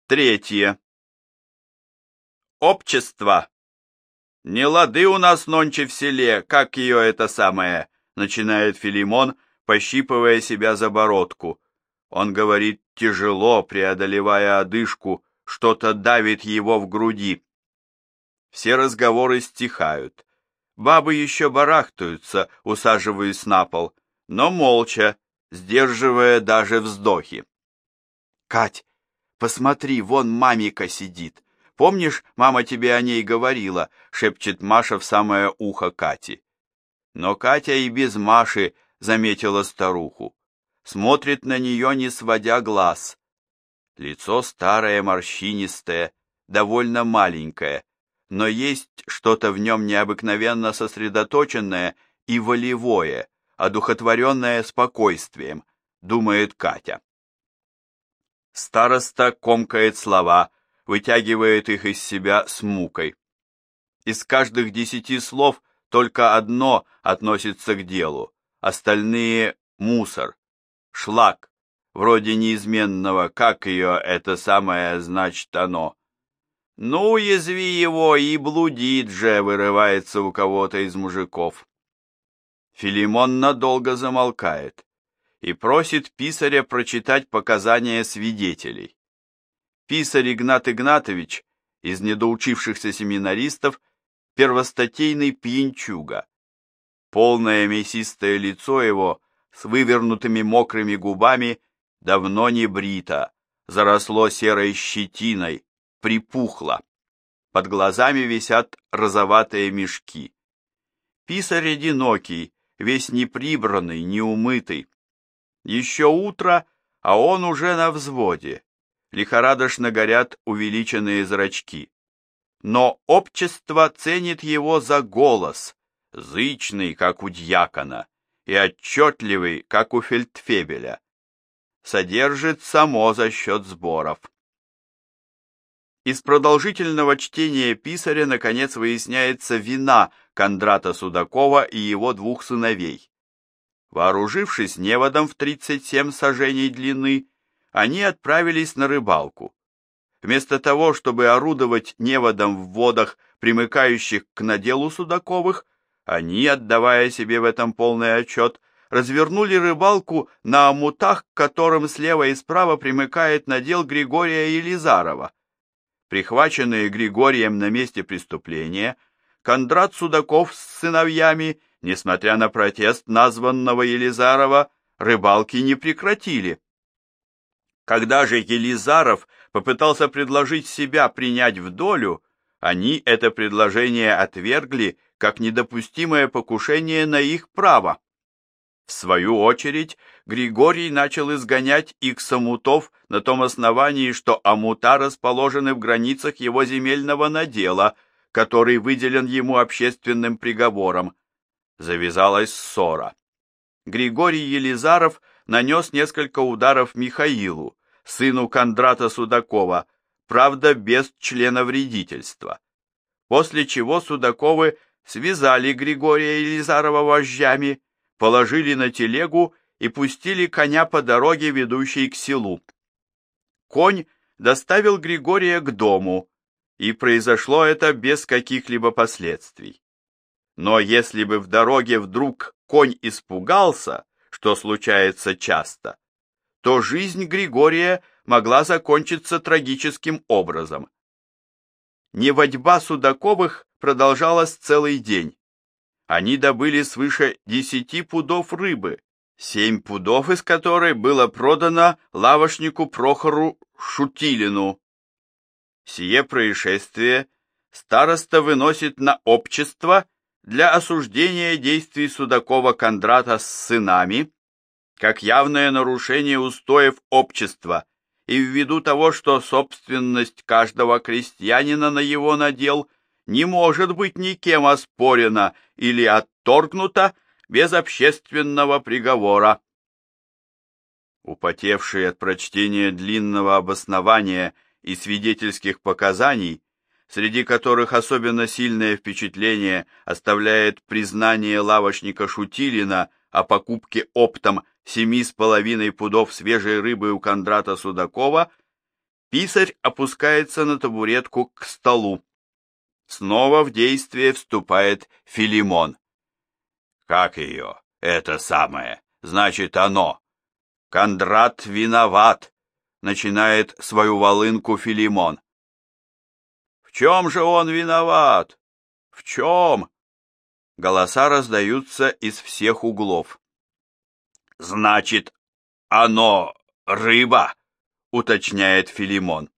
Третье. Общество. Не лады у нас нонче в селе, как ее это самое, начинает Филимон, пощипывая себя за бородку. Он говорит тяжело, преодолевая одышку, что-то давит его в груди. Все разговоры стихают. Бабы еще барахтаются, усаживаясь на пол, но молча, сдерживая даже вздохи. «Кать, посмотри, вон мамика сидит. Помнишь, мама тебе о ней говорила?» — шепчет Маша в самое ухо Кати. Но Катя и без Маши заметила старуху. Смотрит на нее, не сводя глаз. Лицо старое, морщинистое, довольно маленькое, но есть что-то в нем необыкновенно сосредоточенное и волевое, одухотворенное спокойствием, думает Катя. Староста комкает слова, вытягивает их из себя с мукой. Из каждых 10 слов только одно относится к делу, остальные — мусор, шлак, вроде неизменного, как ее это самое значит оно. «Ну, уязви его, и блудит же», — вырывается у кого-то из мужиков. Филимон надолго замолкает и просит писаря прочитать показания свидетелей. Писарь Игнат Игнатович, из недоучившихся семинаристов, первостатейный пьянчуга. Полное мясистое лицо его с вывернутыми мокрыми губами давно не брито, заросло серой щетиной, припухло. Под глазами висят розоватые мешки. Писарь одинокий, весь неприбранный, неумытый. Еще утро, а он уже на взводе. Лихорадочно горят увеличенные зрачки. Но общество ценит его за голос, зычный, как у дьякона, и отчетливый, как у фельдфебеля. Содержит само за счет сборов. Из продолжительного чтения писаря наконец выясняется вина Кондрата Судакова и его 2 сыновей. Вооружившись неводом в 37 саженей длины, они отправились на рыбалку. Вместо того, чтобы орудовать неводом в водах, примыкающих к наделу Судаковых, они, отдавая себе в этом полный отчет, развернули рыбалку на омутах, к которым слева и справа примыкает надел Григория Елизарова. Прихваченные Григорием на месте преступления, Кондрат Судаков с сыновьями, несмотря на протест названного Елизарова, рыбалки не прекратили. Когда же Елизаров попытался предложить себя принять в долю, они это предложение отвергли как недопустимое покушение на их право. В свою очередь, Григорий начал изгонять их с омутов на том основании, что омута расположены в границах его земельного надела, который выделен ему общественным приговором. Завязалась ссора. Григорий Елизаров нанес несколько ударов Михаилу, сыну Кондрата Судакова, правда без членовредительства. После чего Судаковы связали Григория Елизарова вожжами, положили на телегу и пустили коня по дороге, ведущей к селу. Конь доставил Григория к дому, и произошло это без каких-либо последствий. Но если бы в дороге вдруг конь испугался, что случается часто, то жизнь Григория могла закончиться трагическим образом. Неводьба Судаковых продолжалась целый день. Они добыли свыше 10 пудов рыбы, 7 пудов из которой было продано лавочнику Прохору Шутилину. Сие происшествие староста выносит на общество для осуждения действий Судакова Кондрата с сынами, как явное нарушение устоев общества, и ввиду того, что собственность каждого крестьянина на его надел не может быть никем оспорена или отторгнута без общественного приговора. Употевший от прочтения длинного обоснования и свидетельских показаний, среди которых особенно сильное впечатление оставляет признание лавочника Шутилина о покупке оптом 7,5 пудов свежей рыбы у Кондрата Судакова, Писарь опускается на табуретку к столу. Снова в действие вступает Филимон. Как ее? Это самое. Значит, оно. Кондрат виноват, начинает свою волынку Филимон. В чем же он виноват? В чем? Голоса раздаются из всех углов. Значит, оно рыба, уточняет Филимон.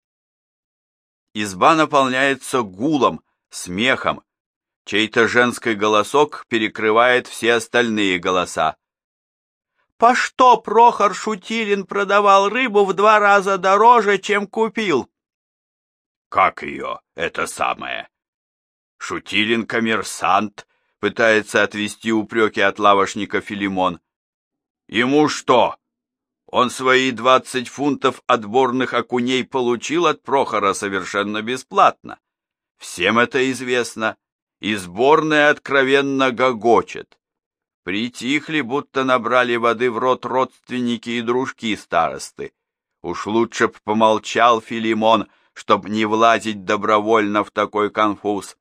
Изба наполняется гулом, смехом. Чей-то женский голосок перекрывает все остальные голоса. «По что Прохор Шутилин продавал рыбу в 2 раза дороже, чем купил?» «Как ее, это самое?» «Шутилин коммерсант», пытается отвести упреки от лавошника Филимон. «Ему что? Он свои 20 фунтов отборных окуней получил от Прохора совершенно бесплатно. Всем это известно, и сборная откровенно гогочет. Притихли, будто набрали воды в рот родственники и дружки старосты. Уж лучше б помолчал Филимон, чтоб не влазить добровольно в такой конфуз.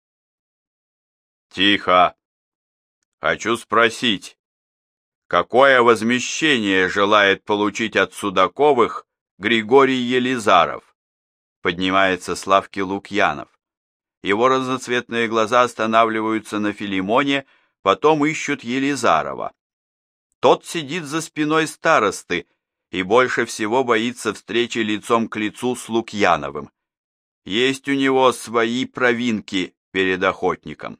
Тихо. Хочу спросить, какое возмещение желает получить от Судаковых Григорий Елизаров? Поднимается с лавки Лукьянов. Его разноцветные глаза останавливаются на Филимоне, потом ищут Елизарова. Тот сидит за спиной старосты и больше всего боится встречи лицом к лицу с Лукьяновым. Есть у него свои провинки перед охотником.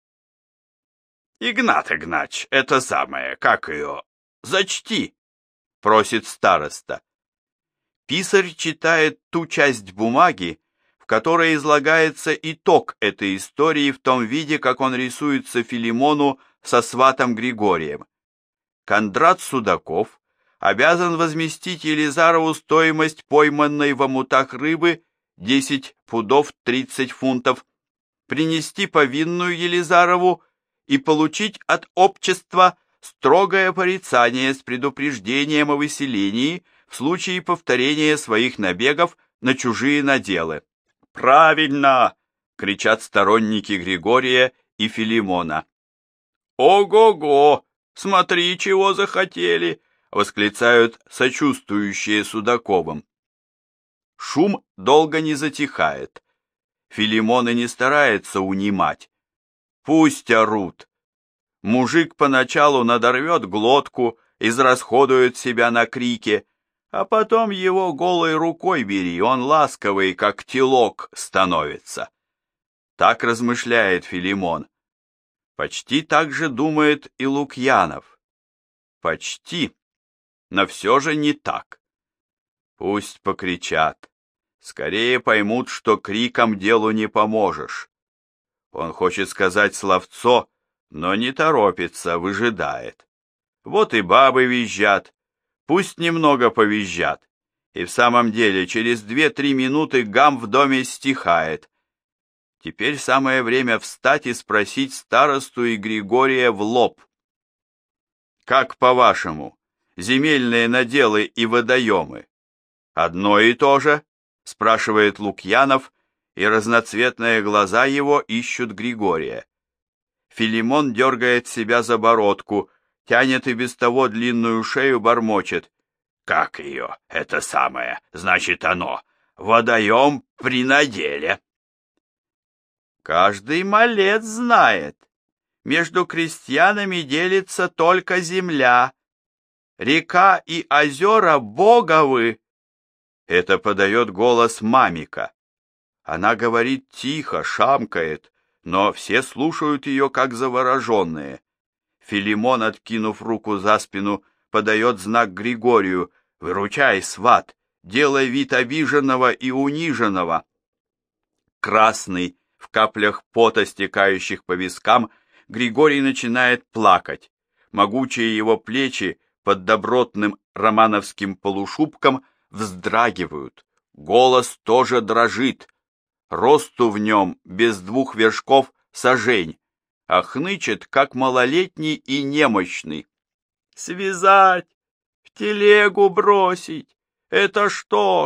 «Игнат Игнач, это самое, как ее, зачти!» — просит староста. Писарь читает ту часть бумаги, в которой излагается итог этой истории в том виде, как он рисуется Филимону со сватом Григорием. Кондрат Судаков обязан возместить Елизарову стоимость пойманной в омутах рыбы 10 пудов 30 фунтов, принести повинную Елизарову и получить от общества строгое порицание с предупреждением о выселении в случае повторения своих набегов на чужие наделы. «Правильно!» — кричат сторонники Григория и Филимона. «Ого-го! Смотри, чего захотели!» — восклицают сочувствующие Судаковым. Шум долго не затихает. Филимон и не старается унимать. Пусть орут. Мужик поначалу надорвет глотку, израсходует себя на крике, а потом его голой рукой бери, он ласковый, как телок, становится. Так размышляет Филимон. Почти так же думает и Лукьянов. Почти, но все же не так. Пусть покричат. Скорее поймут, что криком делу не поможешь. Он хочет сказать словцо, но не торопится, выжидает. Вот и бабы визжат, пусть немного повизжат. И в самом деле через 2-3 минуты гам в доме стихает. Теперь самое время встать и спросить старосту и Григория в лоб. Как, по-вашему, земельные наделы и водоемы? Одно и то же? Спрашивает Лукьянов, и разноцветные глаза его ищут Григория. Филимон дергает себя за бородку, тянет и без того длинную шею, бормочет. Как ее, это самое, значит оно, водоем при наделе. Каждый малец знает, между крестьянами делится только земля. Река и озера боговы. Это подает голос Мамика. Она говорит тихо, шамкает, но все слушают ее как завороженные. Филимон, откинув руку за спину, подает знак Григорию. «Выручай, сват, делай вид обиженного и униженного». Красный, в каплях пота, стекающих по вискам, Григорий начинает плакать. Могучие его плечи под добротным романовским полушубком вздрагивают. Голос тоже дрожит. Росту в нем без 2 вершков сажень, а хнычет, как малолетний и немощный. «Связать, в телегу бросить, это что ж,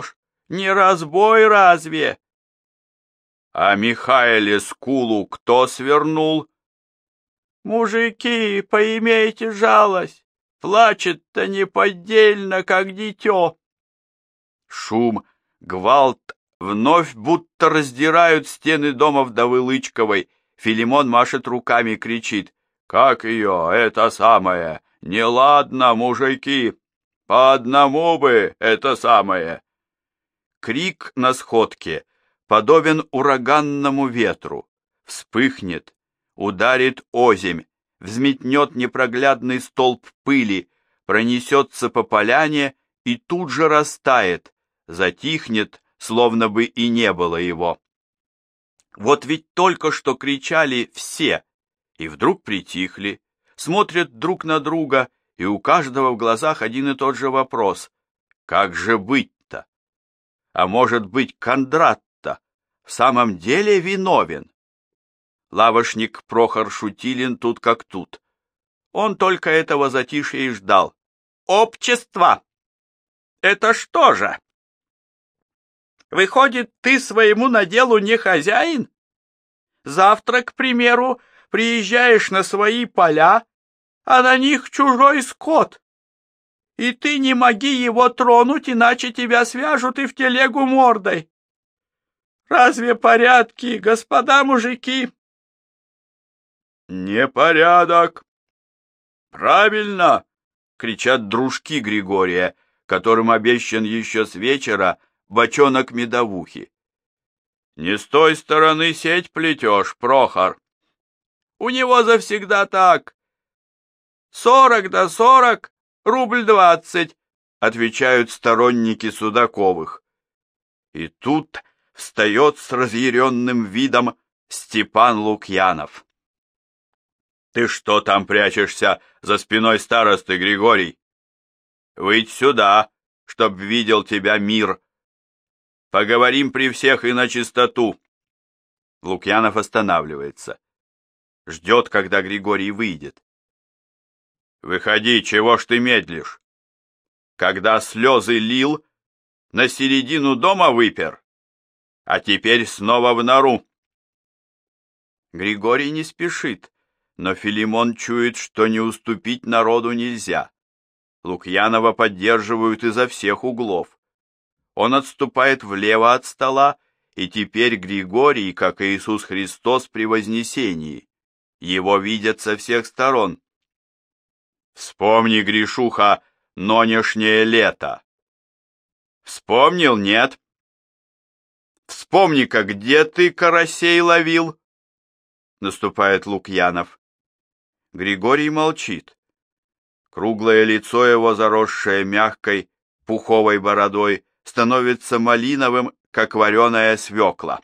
Не разбой разве? А Михаиле скулу кто свернул? Мужики, поимейте жалость, плачет-то неподдельно, как дитё. Шум, гвалт вновь будто раздирают стены дома вдовы Лычковой. Филимон машет руками, кричит: «Как ее, это самое? Неладно, мужики! По одному бы это самое!» Крик на сходке подобен ураганному ветру. Вспыхнет, ударит озимь, взметнет непроглядный столб пыли, пронесется по поляне и тут же растает, затихнет, словно бы и не было его. Вот ведь только что кричали все, и вдруг притихли, смотрят друг на друга, и у каждого в глазах один и тот же вопрос: как же быть-то? А может быть, Кондрат-то в самом деле виновен? Лавошник Прохор Шутилин тут как тут. Он только этого затишья и ждал. «Общество! Это что же? Выходит, ты своему наделу не хозяин? Завтра, к примеру, приезжаешь на свои поля, а на них чужой скот, и ты не моги его тронуть, иначе тебя свяжут и в телегу мордой. Разве порядки, господа мужики?» «Непорядок!» «Правильно!» — кричат дружки Григория, которым обещан еще с вечера бочонок медовухи. «Не с той стороны сеть плетешь, Прохор. У него завсегда так. 40 да 40, рубль 20, отвечают сторонники Судаковых. И тут встает с разъяренным видом Степан Лукьянов. «Ты что там прячешься за спиной старосты, Григорий? Выйдь сюда, чтоб видел тебя мир. Поговорим при всех и на чистоту». Лукьянов останавливается. Ждет, когда Григорий выйдет. «Выходи, чего ж ты медлишь? Когда слезы лил, на середину дома выпер, а теперь снова в нору». Григорий не спешит, но Филимон чует, что не уступить народу нельзя. Лукьянова поддерживают изо всех углов. Он отступает влево от стола, и теперь Григорий, как Иисус Христос при Вознесении. Его видят со всех сторон. «Вспомни, Гришуха, нонешнее лето». «Вспомнил, нет?» «Вспомни-ка, где ты карасей ловил?» Наступает Лукьянов. Григорий молчит. Круглое лицо его, заросшее мягкой, пуховой бородой, становится малиновым, как вареная свекла.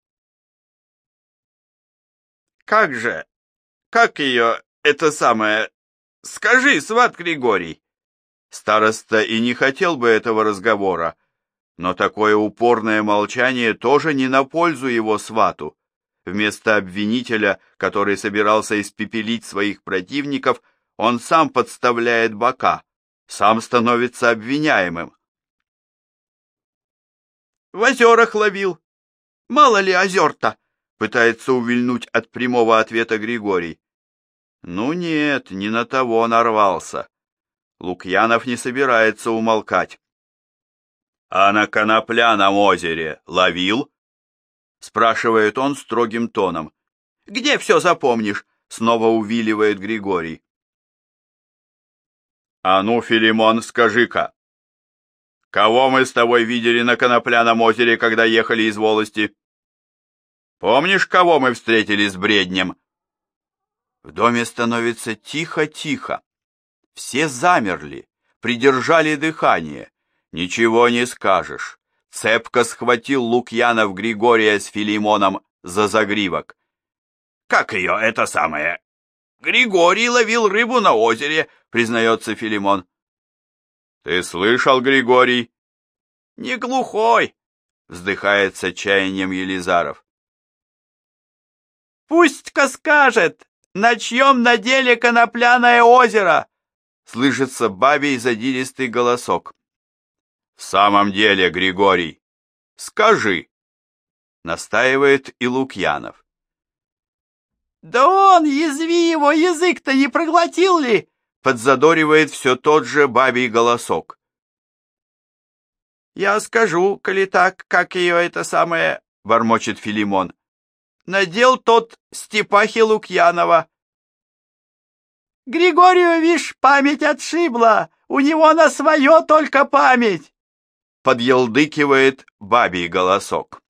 «Как же? Как ее, это самое? Скажи, сват Григорий!» Староста и не хотел бы этого разговора, но такое упорное молчание тоже не на пользу его свату. Вместо обвинителя, который собирался испепелить своих противников, он сам подставляет бока, сам становится обвиняемым. «В озерах ловил. Мало ли озер-то?» Пытается увильнуть от прямого ответа Григорий. Ну нет, не на того нарвался. Лукьянов не собирается умолкать. «А на Конопляном озере ловил?» Спрашивает он строгим тоном. «Где все запомнишь?» Снова увиливает Григорий. «А ну, Филимон, скажи-ка, кого мы с тобой видели на Конопляном озере, когда ехали из волости? Помнишь, кого мы встретили с бреднем?» В доме становится тихо-тихо. Все замерли, придержали дыхание. Ничего не скажешь. Цепко схватил Лукьянов Григория с Филимоном за загривок. «Как ее, это самое? Григорий ловил рыбу на озере», признается Филимон. «Ты слышал, Григорий?» «Не глухой», вздыхает с отчаянием Елизаров. «Пусть-ка скажет, на чьем наделе Конопляное озеро?» Слышится бабий задиристый голосок. «В самом деле, Григорий, Скажи, настаивает и Лукьянов. Да он, язви его, язык-то не проглотил ли? Подзадоривает все тот же бабий голосок. Я скажу, коли так, как ее это самое, бормочет Филимон. надел тот Степахи Лукьянова. Григорию, вишь, память отшибла, у него на свое только память. Подъелдыкивает бабий голосок.